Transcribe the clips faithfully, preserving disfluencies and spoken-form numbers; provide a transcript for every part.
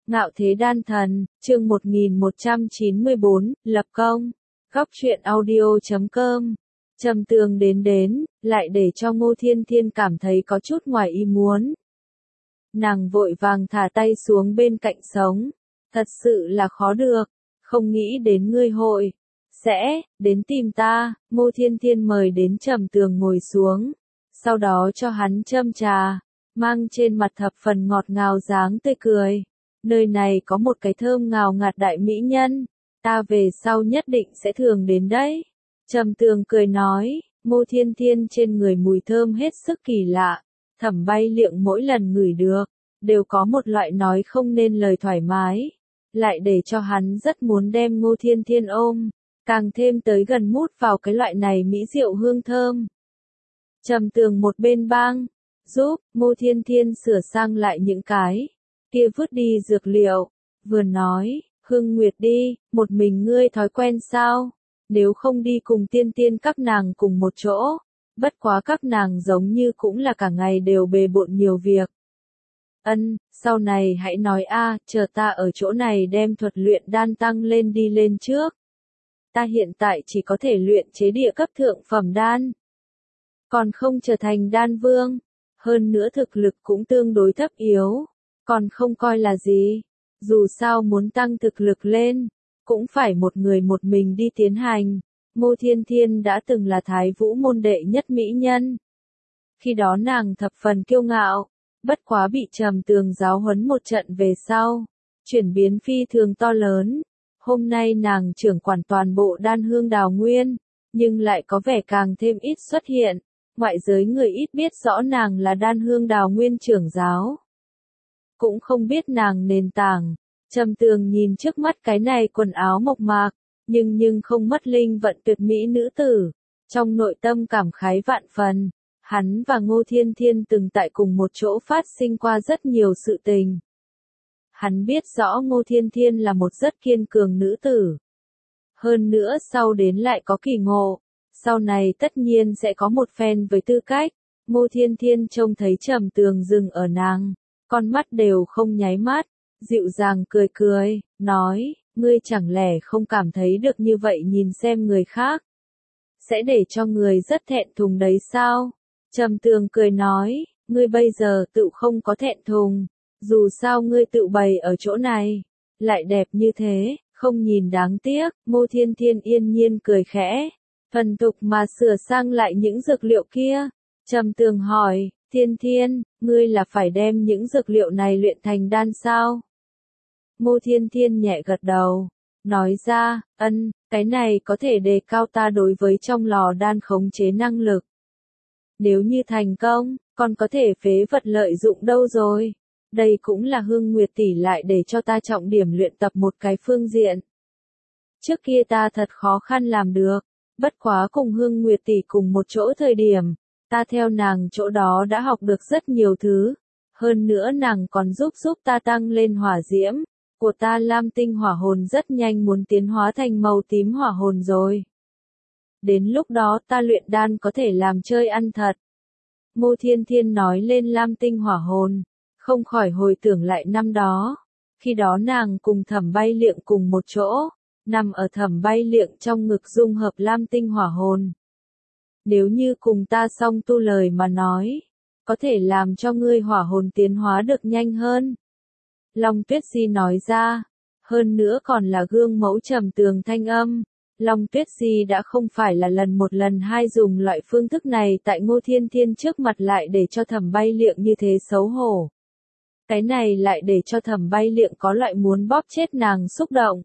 Ngạo thế đan thần, chương một nghìn một trăm chín mươi bốn, lập công. Góc truyện audio chấm com. Trầm Tường đến đến, lại để cho Ngô Thiên Thiên cảm thấy có chút ngoài ý muốn. Nàng vội vàng thả tay xuống bên cạnh sống. Thật sự là khó được, không nghĩ đến ngươi hội sẽ đến tìm ta. Ngô Thiên Thiên mời đến Trầm Tường ngồi xuống, sau đó cho hắn châm trà, mang trên mặt thập phần ngọt ngào dáng tươi cười. Nơi này có một cái thơm ngào ngạt đại mỹ nhân, ta về sau nhất định sẽ thường đến đấy. Trầm Tường cười nói, Ngô Thiên Thiên trên người mùi thơm hết sức kỳ lạ, Thẩm Bay Liệng mỗi lần ngửi được, đều có một loại nói không nên lời thoải mái, lại để cho hắn rất muốn đem Ngô Thiên Thiên ôm, càng thêm tới gần mút vào cái loại này mỹ diệu hương thơm. Trầm Tường một bên bang, giúp Ngô Thiên Thiên sửa sang lại những cái kia vứt đi dược liệu, vừa nói, Hương Nguyệt đi, một mình ngươi thói quen sao, nếu không đi cùng Tiên Tiên các nàng cùng một chỗ, bất quá các nàng giống như cũng là cả ngày đều bề bộn nhiều việc. Ân, sau này hãy nói a, chờ ta ở chỗ này đem thuật luyện đan tăng lên đi lên trước. Ta hiện tại chỉ có thể luyện chế địa cấp thượng phẩm đan, còn không trở thành đan vương, hơn nữa thực lực cũng tương đối thấp yếu. Còn không coi là gì, dù sao muốn tăng thực lực lên, cũng phải một người một mình đi tiến hành. Ngô Thiên Thiên đã từng là Thái Vũ môn đệ nhất mỹ nhân. Khi đó nàng thập phần kiêu ngạo, bất quá bị Trầm Tường giáo huấn một trận về sau, chuyển biến phi thường to lớn. Hôm nay nàng trưởng quản toàn bộ đan hương đào nguyên, nhưng lại có vẻ càng thêm ít xuất hiện, ngoại giới người ít biết rõ nàng là đan hương đào nguyên trưởng giáo. Cũng không biết nàng nền tảng. Trầm Tường nhìn trước mắt cái này quần áo mộc mạc, nhưng nhưng không mất linh vận tuyệt mỹ nữ tử, trong nội tâm cảm khái vạn phần. Hắn và Ngô Thiên Thiên từng tại cùng một chỗ phát sinh qua rất nhiều sự tình. Hắn biết rõ Ngô Thiên Thiên là một rất kiên cường nữ tử. Hơn nữa sau đến lại có kỳ ngộ, sau này tất nhiên sẽ có một phen với tư cách. Ngô Thiên Thiên trông thấy Trầm Tường dừng ở nàng, con mắt đều không nháy mắt, dịu dàng cười cười, nói, ngươi chẳng lẽ không cảm thấy được như vậy nhìn xem người khác, sẽ để cho người rất thẹn thùng đấy sao? Trầm Tường cười nói, ngươi bây giờ tự không có thẹn thùng, dù sao ngươi tự bày ở chỗ này, lại đẹp như thế, không nhìn đáng tiếc. Ngô Thiên Thiên yên nhiên cười khẽ, thuần thục mà sửa sang lại những dược liệu kia. Trầm Tường hỏi, Thiên Thiên, ngươi là phải đem những dược liệu này luyện thành đan sao? Ngô Thiên Thiên nhẹ gật đầu, nói ra, ân, cái này có thể đề cao ta đối với trong lò đan khống chế năng lực. Nếu như thành công, còn có thể phế vật lợi dụng đâu rồi. Đây cũng là Hương Nguyệt tỷ lại để cho ta trọng điểm luyện tập một cái phương diện. Trước kia ta thật khó khăn làm được, bất quá cùng Hương Nguyệt tỷ cùng một chỗ thời điểm, ta theo nàng chỗ đó đã học được rất nhiều thứ, hơn nữa nàng còn giúp giúp ta tăng lên hỏa diễm của ta. Lam tinh hỏa hồn rất nhanh muốn tiến hóa thành màu tím hỏa hồn rồi. Đến lúc đó ta luyện đan có thể làm chơi ăn thật. Ngô Thiên Thiên nói lên lam tinh hỏa hồn, không khỏi hồi tưởng lại năm đó. Khi đó nàng cùng Thẩm Bay Liệng cùng một chỗ, nằm ở Thẩm Bay Liệng trong ngực dung hợp lam tinh hỏa hồn. Nếu như cùng ta song tu lời mà nói, có thể làm cho ngươi hỏa hồn tiến hóa được nhanh hơn. Long Tuyết Di nói ra, hơn nữa còn là gương mẫu Trầm Tường thanh âm. Long Tuyết Di đã không phải là lần một lần hai dùng loại phương thức này tại Ngô Thiên Thiên trước mặt lại để cho Thẩm Bay Liệng như thế xấu hổ. Cái này lại để cho Thẩm Bay Liệng có loại muốn bóp chết nàng xúc động.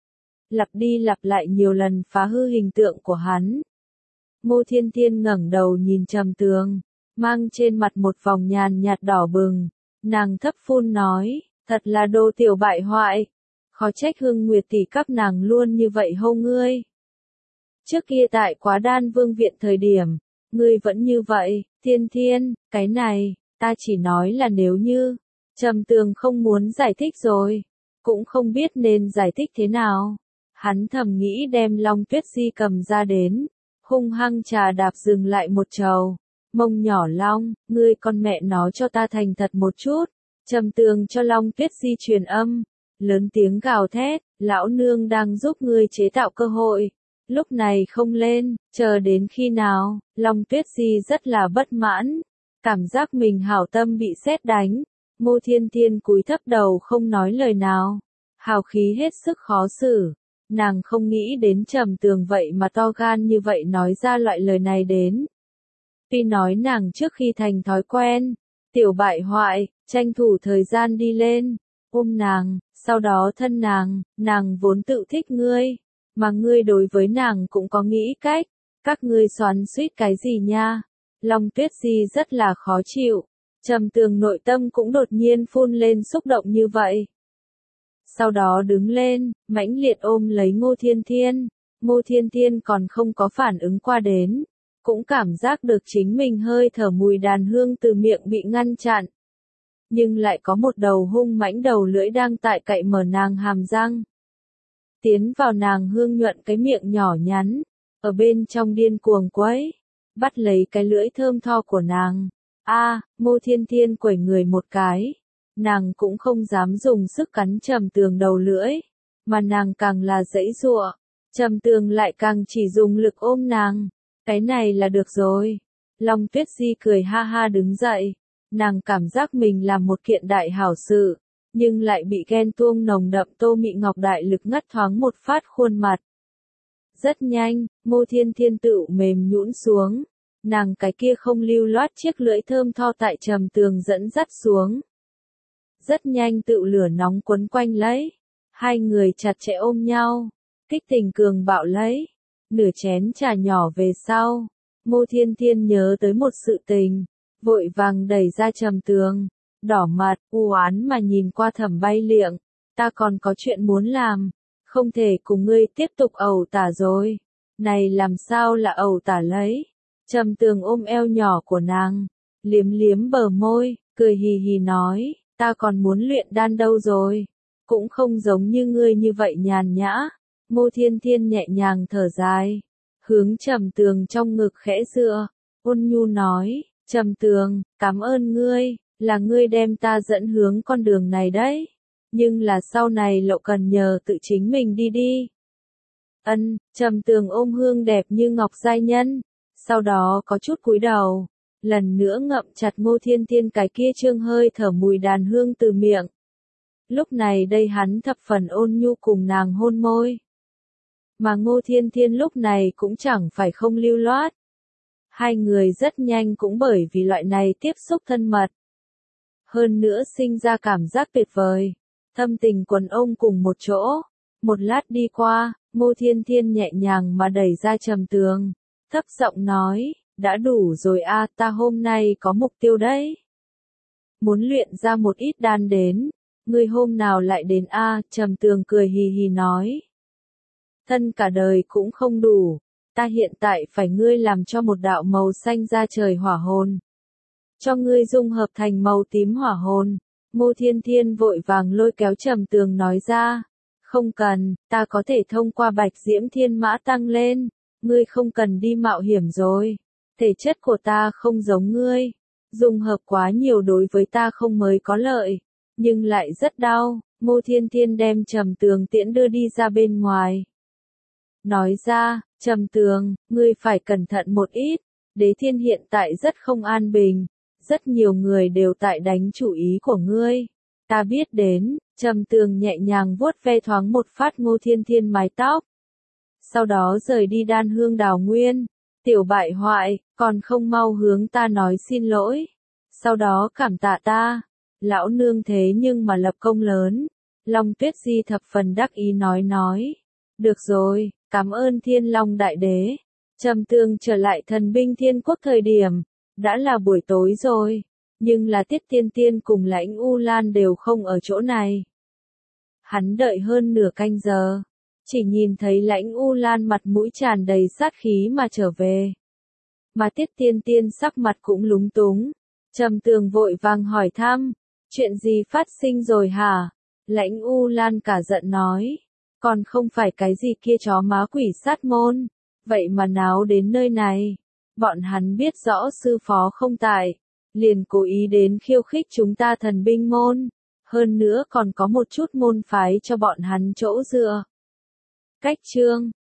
Lặp đi lặp lại nhiều lần phá hư hình tượng của hắn. Ngô Thiên Thiên ngẩng đầu nhìn Trầm Tường, mang trên mặt một vòng nhàn nhạt đỏ bừng, nàng thấp phun nói, thật là đồ tiểu bại hoại, khó trách Hương Nguyệt tỷ các nàng luôn như vậy hô ngươi. Trước kia tại Quá Đan Vương viện thời điểm, ngươi vẫn như vậy. Thiên Thiên, cái này, ta chỉ nói là nếu như. Trầm Tường không muốn giải thích rồi, cũng không biết nên giải thích thế nào. Hắn thầm nghĩ đem Long Tuyết Di cầm ra đến, hung hăng trà đạp dừng lại một trầu. Mông nhỏ Long, ngươi con mẹ nó cho ta thành thật một chút. Trầm Tường cho Long Tuyết Di truyền âm, lớn tiếng gào thét, lão nương đang giúp ngươi chế tạo cơ hội. Lúc này không lên, chờ đến khi nào? Long Tuyết Di rất là bất mãn, cảm giác mình hảo tâm bị sét đánh. Ngô Thiên Thiên cúi thấp đầu không nói lời nào, hào khí hết sức khó xử. Nàng không nghĩ đến Trầm Tường vậy mà to gan như vậy nói ra loại lời này đến. Tuy nói nàng trước khi thành thói quen, tiểu bại hoại, tranh thủ thời gian đi lên, ôm nàng, sau đó thân nàng, nàng vốn tự thích ngươi, mà ngươi đối với nàng cũng có nghĩ cách, các ngươi xoắn xuýt cái gì nha? Long Tuyết Di rất là khó chịu, Trầm Tường nội tâm cũng đột nhiên phun lên xúc động như vậy. Sau đó đứng lên, mãnh liệt ôm lấy Ngô Thiên Thiên, Ngô Thiên Thiên còn không có phản ứng qua đến, cũng cảm giác được chính mình hơi thở mùi đàn hương từ miệng bị ngăn chặn. Nhưng lại có một đầu hung mãnh đầu lưỡi đang tại cậy mở nàng hàm răng. Tiến vào nàng hương nhuận cái miệng nhỏ nhắn, ở bên trong điên cuồng quấy, bắt lấy cái lưỡi thơm tho của nàng. A, à, Ngô Thiên Thiên quẩy người một cái, nàng cũng không dám dùng sức cắn Trầm Tường đầu lưỡi, mà nàng càng là giãy giụa, Trầm Tường lại càng chỉ dùng lực ôm nàng. Cái này là được rồi. Long Tuyết Di cười ha ha đứng dậy, nàng cảm giác mình làm một kiện đại hảo sự, nhưng lại bị ghen tuông nồng đậm Tô Mị Ngọc đại lực ngắt thoáng một phát khuôn mặt. Rất nhanh, Ngô Thiên Thiên tự mềm nhũn xuống, nàng cái kia không lưu loát chiếc lưỡi thơm tho tại Trầm Tường dẫn dắt xuống. Rất nhanh tự lửa nóng quấn quanh lấy, hai người chặt chẽ ôm nhau, kích tình cường bạo lấy. Nửa chén trà nhỏ về sau, Ngô Thiên Thiên nhớ tới một sự tình, vội vàng đẩy ra Trầm Tường, đỏ mặt, u oán mà nhìn qua Thẩm Bay Liệng, ta còn có chuyện muốn làm, không thể cùng ngươi tiếp tục ẩu tả rồi. Này làm sao là ẩu tả lấy? Trầm Tường ôm eo nhỏ của nàng, liếm liếm bờ môi, cười hì hì nói, ta còn muốn luyện đan đâu rồi, cũng không giống như ngươi như vậy nhàn nhã. Ngô Thiên Thiên nhẹ nhàng thở dài, hướng Trầm Tường trong ngực khẽ dựa, ôn nhu nói, Trầm Tường, cảm ơn ngươi, là ngươi đem ta dẫn hướng con đường này đấy, nhưng là sau này lộ cần nhờ tự chính mình đi đi. Ân, Trầm Tường ôm hương đẹp như ngọc giai nhân, sau đó có chút cúi đầu, lần nữa ngậm chặt Ngô Thiên Thiên cái kia trương hơi thở mùi đàn hương từ miệng. Lúc này đây hắn thập phần ôn nhu cùng nàng hôn môi. Mà Ngô Thiên Thiên lúc này cũng chẳng phải không lưu loát. Hai người rất nhanh cũng bởi vì loại này tiếp xúc thân mật. Hơn nữa sinh ra cảm giác tuyệt vời, thâm tình quần ông cùng một chỗ. Một lát đi qua, Ngô Thiên Thiên nhẹ nhàng mà đẩy ra Trầm Tường, thấp giọng nói, đã đủ rồi a, ta hôm nay có mục tiêu đấy. Muốn luyện ra một ít đan đến, ngươi hôm nào lại đến a, Trầm Tường cười hì hì nói. Thân cả đời cũng không đủ, ta hiện tại phải ngươi làm cho một đạo màu xanh ra trời hỏa hồn. Cho ngươi dung hợp thành màu tím hỏa hồn. Ngô Thiên Thiên vội vàng lôi kéo Trầm Tường nói ra, không cần, ta có thể thông qua Bạch Diễm Thiên Mã tăng lên, ngươi không cần đi mạo hiểm rồi. Thể chất của ta không giống ngươi, dung hợp quá nhiều đối với ta không mới có lợi, nhưng lại rất đau. Ngô Thiên Thiên đem Trầm Tường tiễn đưa đi ra bên ngoài. Nói ra, Trầm Tường, ngươi phải cẩn thận một ít, Đế Thiên hiện tại rất không an bình, rất nhiều người đều tại đánh chủ ý của ngươi. Ta biết đến, Trầm Tường nhẹ nhàng vuốt ve thoáng một phát Ngô Thiên Thiên mái tóc. Sau đó rời đi Đan Hương Đào Nguyên, tiểu bại hoại, còn không mau hướng ta nói xin lỗi. Sau đó cảm tạ ta, lão nương thế nhưng mà lập công lớn. Long Tuyết Di thập phần đắc ý nói nói. Được rồi, cảm ơn Thiên Long Đại Đế. Trầm Tường trở lại Thần Binh Thiên Quốc thời điểm, đã là buổi tối rồi, nhưng là Tiết Tiên Tiên cùng Lãnh U Lan đều không ở chỗ này. Hắn đợi hơn nửa canh giờ, chỉ nhìn thấy Lãnh U Lan mặt mũi tràn đầy sát khí mà trở về. Mà Tiết Tiên Tiên sắc mặt cũng lúng túng. Trầm Tường vội vàng hỏi thăm, chuyện gì phát sinh rồi hả? Lãnh U Lan cả giận nói, còn không phải cái gì kia chó má quỷ sát môn, vậy mà náo đến nơi này. Bọn hắn biết rõ sư phó không tại, liền cố ý đến khiêu khích chúng ta thần binh môn, hơn nữa còn có một chút môn phái cho bọn hắn chỗ dựa. Cách chương